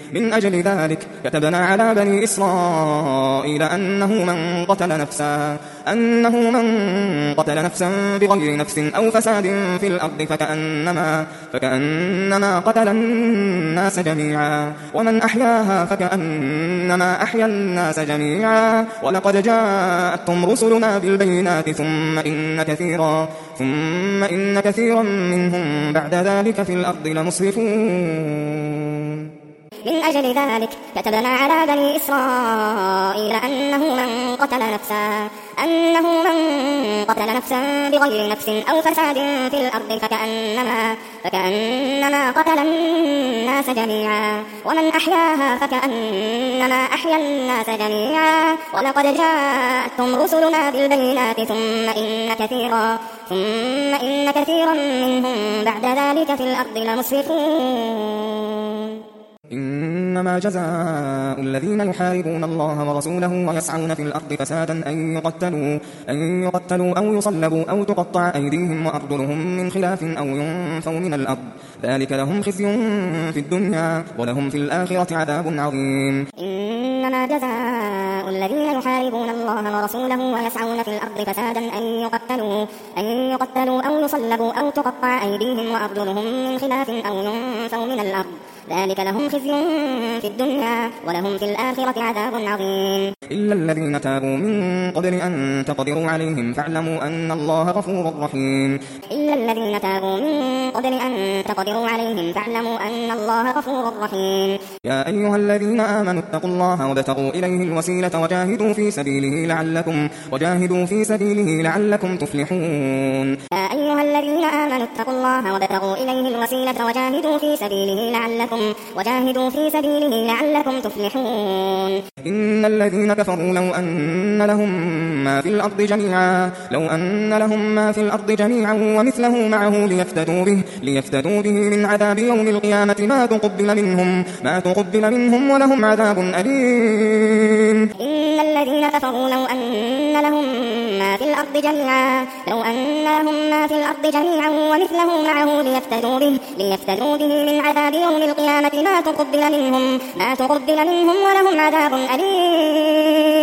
من أجل ذلك كتبنا على بني إسرائيل أنه من قتل نفسا بغير نفس أو فساد في الأرض فكأنما قتل الناس جميعا ومن أحياها فكأنما أحيا الناس جميعا ولقد جاءتهم رسلنا بالبينات ثم إن كثيرا منهم بعد ذلك في الأرض لمسرفون. من أجل ذلك كتبنا على بني إسرائيل أنه من قتل نفسا بغير نفس أو فساد في الأرض فكأنما قتل الناس جميعا ومن أحياها فكأنما أحيا الناس جميعا ولقد جاءتهم رسلنا بالبينات ثم إن كثيرا منهم بعد ذلك في الأرض لمسرفون. إنما جزاء الذين يحاربون الله ورسوله ويسعون في الأرض فسادا أن يقتلوا أو يصلبوا أو تقطع أيديهم وأرجلهم من خلاف أو ينفوا من الأرض ذلك لهم خزي في الدنيا ولهم في الآخرة عذاب عظيم. إنما جزاء الذين يحاربون الله ورسوله ويسعون في الأرض فسادا أن يقتلوا أو يصلبوا أو تقطع أيديهم وأرجلهم من خلاف أو ينفوا من الأرض ذلك لهم خزي في الدنيا ولهم في الآخرة عذاب عظيم. إلا الذين تابوا من قبل أن تقدروا عليهم فاعلموا أن الله غفور رحيم. إلا الذين تابوا من قبل أن تقدروا عليهم فاعلموا أن الله غفور رحيم. يا أيها الذين آمنوا اتقوا الله وابتغوا إليه الوسيلة وجاهدوا في سبيله لعلكم تفلحون. يا أيها الذين آمنوا اتقوا الله وابتغوا إليه الوسيلة وجاهدوا في سبيله لعلكم تفلحون. إن الذين كفروا لو أن لهم ما في الأرض جميعا ومثله معه ليفتدوا به من عذاب يوم القيامة ما تقبل منهم ولهم عذاب أليم. إن الذين كفروا لو أن لهم ما في الأرض جميعا ومثله معه ليفتدوا به من عذاب يوم القيامة ما تقبل منهم ولهم عذاب أليم.